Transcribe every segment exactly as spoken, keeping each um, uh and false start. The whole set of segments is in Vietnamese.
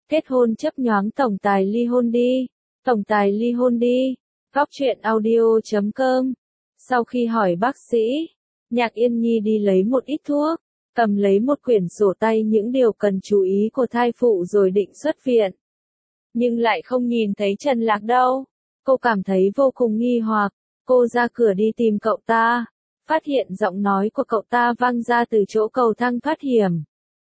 Kết hôn chấp nhoáng tổng tài ly hôn đi. Tổng tài ly hôn đi. Góc truyện audio chấm com. Sau khi hỏi bác sĩ, Nhạc Yên Nhi đi lấy một ít thuốc, cầm lấy một quyển sổ tay những điều cần chú ý của thai phụ rồi định xuất viện. Nhưng lại không nhìn thấy Trần Lạc đâu. Cô cảm thấy vô cùng nghi hoặc. Cô ra cửa đi tìm cậu ta, phát hiện giọng nói của cậu ta vang ra từ chỗ cầu thang thoát hiểm.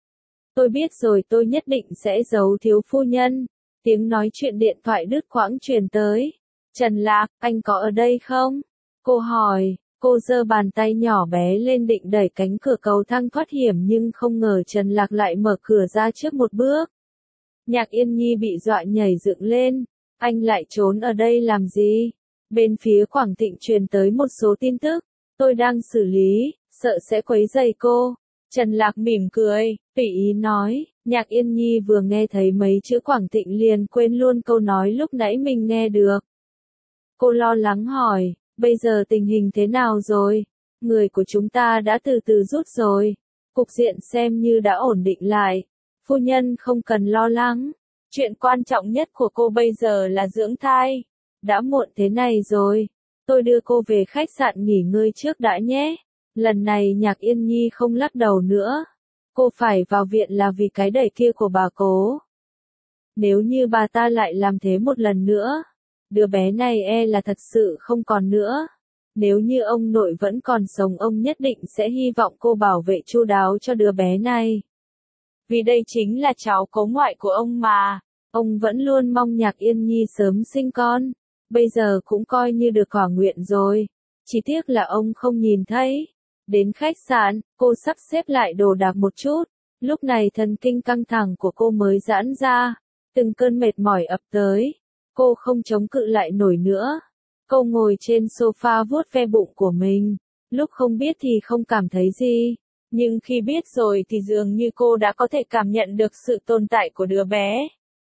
Tôi biết rồi, tôi nhất định sẽ giấu thiếu phu nhân. Tiếng nói chuyện điện thoại đứt quãng truyền tới. Trần Lạc, anh có ở đây không? Cô hỏi, cô giơ bàn tay nhỏ bé lên định đẩy cánh cửa cầu thang thoát hiểm nhưng không ngờ Trần Lạc lại mở cửa ra trước một bước. Nhạc Yên Nhi bị dọa nhảy dựng lên. Anh lại trốn ở đây làm gì? Bên phía Quảng Thịnh truyền tới một số tin tức. Tôi đang xử lý, sợ sẽ quấy rầy cô. Trần Lạc mỉm cười, tùy ý nói. Nhạc Yên Nhi vừa nghe thấy mấy chữ Quảng Thịnh liền quên luôn câu nói lúc nãy mình nghe được. Cô lo lắng hỏi, bây giờ tình hình thế nào rồi? Người của chúng ta đã từ từ rút rồi. Cục diện xem như đã ổn định lại. Phu nhân không cần lo lắng. Chuyện quan trọng nhất của cô bây giờ là dưỡng thai. Đã muộn thế này rồi. Tôi đưa cô về khách sạn nghỉ ngơi trước đã nhé. Lần này Nhạc Yên Nhi không lắc đầu nữa. Cô phải vào viện là vì cái đẩy kia của bà cố. Nếu như bà ta lại làm thế một lần nữa, đứa bé này e là thật sự không còn nữa. Nếu như ông nội vẫn còn sống, ông nhất định sẽ hy vọng cô bảo vệ chu đáo cho đứa bé này. Vì đây chính là cháu cố ngoại của ông mà. Ông vẫn luôn mong Nhạc Yên Nhi sớm sinh con. Bây giờ cũng coi như được thỏa nguyện rồi. Chỉ tiếc là ông không nhìn thấy. Đến khách sạn, cô sắp xếp lại đồ đạc một chút. Lúc này thần kinh căng thẳng của cô mới giãn ra. Từng cơn mệt mỏi ập tới. Cô không chống cự lại nổi nữa. Cô ngồi trên sofa vuốt ve bụng của mình. Lúc không biết thì không cảm thấy gì. Nhưng khi biết rồi thì dường như cô đã có thể cảm nhận được sự tồn tại của đứa bé.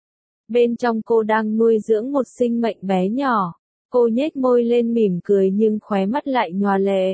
Bên trong cô đang nuôi dưỡng một sinh mệnh bé nhỏ. Cô nhếch môi lên mỉm cười nhưng khóe mắt lại nhòa lệ.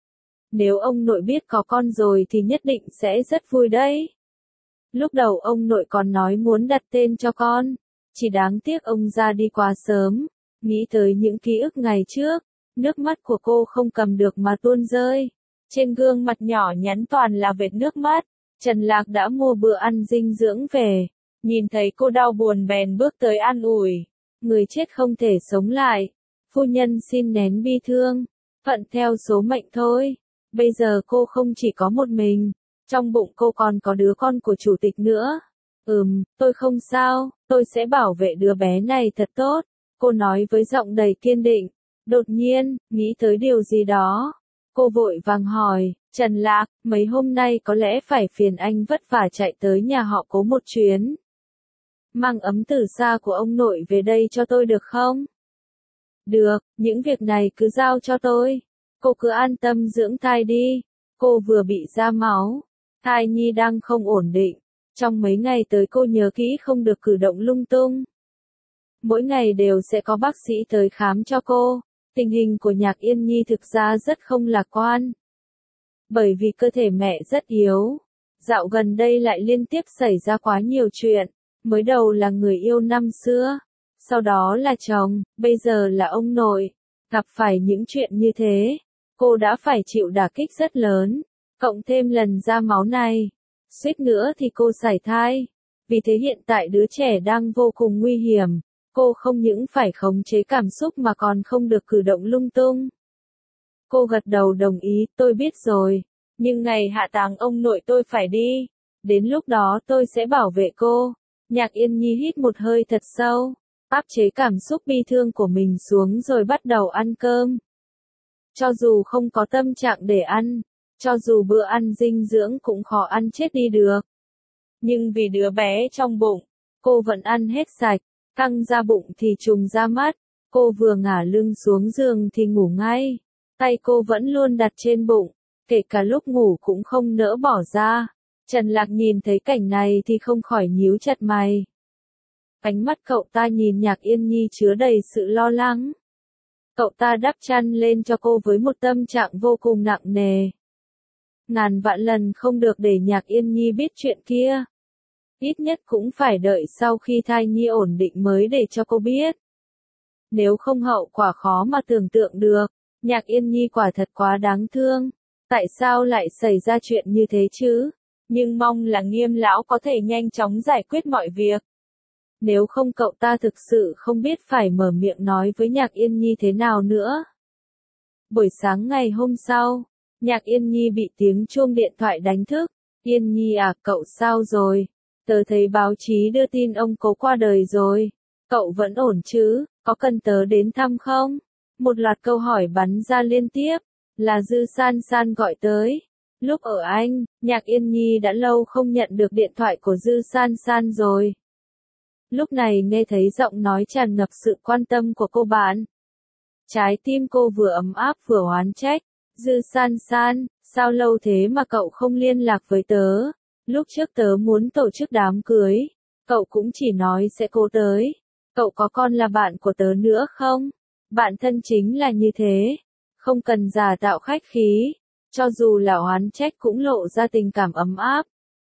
Nếu ông nội biết có con rồi thì nhất định sẽ rất vui đấy. Lúc đầu ông nội còn nói muốn đặt tên cho con. Chỉ đáng tiếc ông ra đi quá sớm. Nghĩ tới những ký ức ngày trước, nước mắt của cô không cầm được mà tuôn rơi. Trên gương mặt nhỏ nhắn toàn là vệt nước mắt. Trần Lạc đã mua bữa ăn dinh dưỡng về. Nhìn thấy cô đau buồn bèn bước tới an ủi. Người chết không thể sống lại. Phu nhân xin nén bi thương. Phận theo số mệnh thôi. Bây giờ cô không chỉ có một mình. Trong bụng cô còn có đứa con của chủ tịch nữa. Ừm, tôi không sao. Tôi sẽ bảo vệ đứa bé này thật tốt. Cô nói với giọng đầy kiên định. Đột nhiên, nghĩ tới điều gì đó. Cô vội vàng hỏi, Trần Lạc, mấy hôm nay có lẽ phải phiền anh vất vả chạy tới nhà họ Cố một chuyến. Mang ấm từ xa của ông nội về đây cho tôi được không? Được, những việc này cứ giao cho tôi. Cô cứ an tâm dưỡng thai đi. Cô vừa bị ra máu. Thai nhi đang không ổn định. Trong mấy ngày tới cô nhớ kỹ không được cử động lung tung. Mỗi ngày đều sẽ có bác sĩ tới khám cho cô. Tình hình của Nhạc Yên Nhi thực ra rất không lạc quan. Bởi vì cơ thể mẹ rất yếu. Dạo gần đây lại liên tiếp xảy ra quá nhiều chuyện. Mới đầu là người yêu năm xưa. Sau đó là chồng, bây giờ là ông nội. Gặp phải những chuyện như thế, cô đã phải chịu đả kích rất lớn. Cộng thêm lần ra máu này. Suýt nữa thì cô sảy thai. Vì thế hiện tại đứa trẻ đang vô cùng nguy hiểm. Cô không những phải khống chế cảm xúc mà còn không được cử động lung tung. Cô gật đầu đồng ý, tôi biết rồi. Nhưng ngày hạ táng ông nội tôi phải đi. Đến lúc đó tôi sẽ bảo vệ cô. Nhạc Yên Nhi hít một hơi thật sâu. Áp chế cảm xúc bi thương của mình xuống rồi bắt đầu ăn cơm. Cho dù không có tâm trạng để ăn. Cho dù bữa ăn dinh dưỡng cũng khó ăn chết đi được. Nhưng vì đứa bé trong bụng, cô vẫn ăn hết sạch. Căng ra bụng thì trùng ra mắt. Cô vừa ngả lưng xuống giường thì ngủ ngay. Tay cô vẫn luôn đặt trên bụng. Kể cả lúc ngủ cũng không nỡ bỏ ra. Trần Lạc nhìn thấy cảnh này thì không khỏi nhíu chặt mày. Ánh mắt cậu ta nhìn Nhạc Yên Nhi chứa đầy sự lo lắng. Cậu ta đắp chăn lên cho cô với một tâm trạng vô cùng nặng nề. Ngàn vạn lần không được để Nhạc Yên Nhi biết chuyện kia. Ít nhất cũng phải đợi sau khi thai nhi ổn định mới để cho cô biết. Nếu không hậu quả khó mà tưởng tượng được. Nhạc Yên Nhi quả thật quá đáng thương. Tại sao lại xảy ra chuyện như thế chứ? Nhưng mong là Nghiêm lão có thể nhanh chóng giải quyết mọi việc. Nếu không cậu ta thực sự không biết phải mở miệng nói với Nhạc Yên Nhi thế nào nữa. Buổi sáng ngày hôm sau, Nhạc Yên Nhi bị tiếng chuông điện thoại đánh thức. Yên Nhi à, cậu sao rồi? Tớ thấy báo chí đưa tin ông cố qua đời rồi. Cậu vẫn ổn chứ, có cần tớ đến thăm không? Một loạt câu hỏi bắn ra liên tiếp, là Dư San San gọi tới. Lúc ở Anh, Nhạc Yên Nhi đã lâu không nhận được điện thoại của Dư San San rồi. Lúc này nghe thấy giọng nói tràn ngập sự quan tâm của cô bạn. Trái tim cô vừa ấm áp vừa oán trách. Dư San San, sao lâu thế mà cậu không liên lạc với tớ? Lúc trước tớ muốn tổ chức đám cưới, cậu cũng chỉ nói sẽ cố tới. Cậu có còn là bạn của tớ nữa không? Bạn thân chính là như thế, không cần giả tạo khách khí, cho dù là oán trách cũng lộ ra tình cảm ấm áp.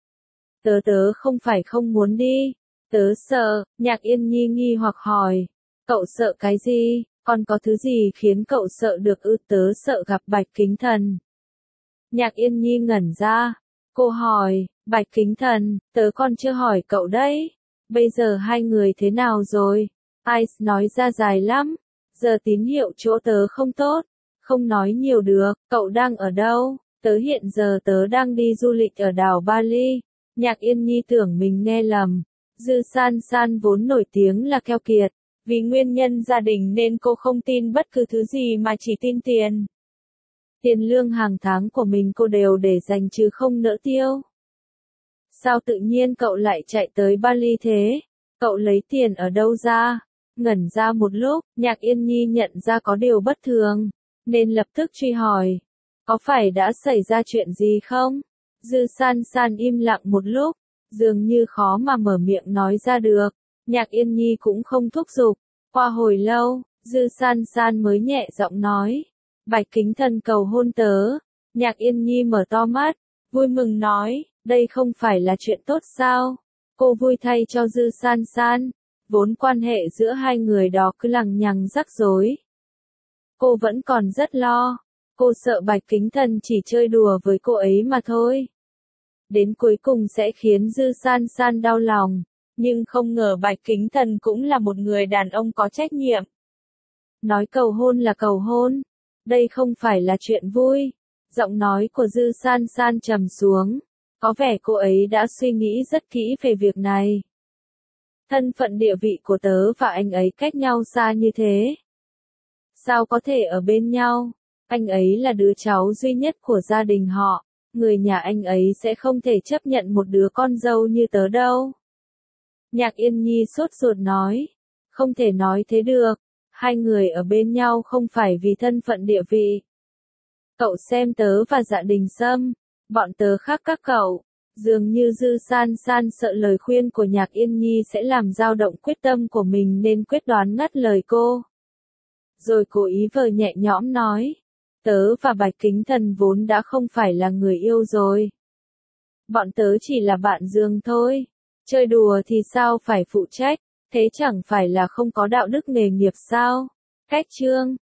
Tớ tớ không phải không muốn đi, tớ sợ. Nhạc Yên Nhi nghi hoặc hỏi, cậu sợ cái gì, còn có thứ gì khiến cậu sợ được ư? Tớ sợ gặp Bạch Kính Thần. Nhạc Yên Nhi ngẩn ra, cô hỏi, Bạch Kính Thần, tớ còn chưa hỏi cậu đấy, bây giờ hai người thế nào rồi? Ice nói ra dài lắm, giờ tín hiệu chỗ tớ không tốt, không nói nhiều được. Cậu đang ở đâu? Tớ hiện giờ tớ đang đi du lịch ở đảo Bali. Nhạc Yên Nhi tưởng mình nghe lầm. Dư San San vốn nổi tiếng là keo kiệt, vì nguyên nhân gia đình nên cô không tin bất cứ thứ gì mà chỉ tin tiền. Tiền lương hàng tháng của mình cô đều để dành chứ không nỡ tiêu. Sao tự nhiên cậu lại chạy tới Bali thế? Cậu lấy tiền ở đâu ra? Ngẩn ra một lúc, Nhạc Yên Nhi nhận ra có điều bất thường, nên lập tức truy hỏi. Có phải đã xảy ra chuyện gì không? Dư San San im lặng một lúc, dường như khó mà mở miệng nói ra được. Nhạc Yên Nhi cũng không thúc giục. Qua hồi lâu, Dư San San mới nhẹ giọng nói. Bạch Kính Thần cầu hôn tớ. Nhạc Yên Nhi mở to mắt, vui mừng nói, đây không phải là chuyện tốt sao? Cô vui thay cho Dư San San. Vốn quan hệ giữa hai người đó cứ lằng nhằng rắc rối. Cô vẫn còn rất lo. Cô sợ Bạch Kính Thần chỉ chơi đùa với cô ấy mà thôi. Đến cuối cùng sẽ khiến Dư San San đau lòng. Nhưng không ngờ Bạch Kính Thần cũng là một người đàn ông có trách nhiệm. Nói cầu hôn là cầu hôn. Đây không phải là chuyện vui. Giọng nói của Dư San San trầm xuống. Có vẻ cô ấy đã suy nghĩ rất kỹ về việc này. Thân phận địa vị của tớ và anh ấy cách nhau xa như thế. Sao có thể ở bên nhau? Anh ấy là đứa cháu duy nhất của gia đình họ. Người nhà anh ấy sẽ không thể chấp nhận một đứa con dâu như tớ đâu. Nhạc Yên Nhi sốt ruột nói. Không thể nói thế được. Hai người ở bên nhau không phải vì thân phận địa vị. Cậu xem tớ và Dạ Đình Sâm. Bọn tớ khác các cậu. Dường như Dư San San sợ lời khuyên của Nhạc Yên Nhi sẽ làm dao động quyết tâm của mình nên quyết đoán ngắt lời cô. Rồi cố ý vờ nhẹ nhõm nói. Tớ và Bạch Kính Thần vốn đã không phải là người yêu rồi. Bọn tớ chỉ là bạn giường thôi. Chơi đùa thì sao phải phụ trách, thế chẳng phải là không có đạo đức nghề nghiệp sao? Cách chương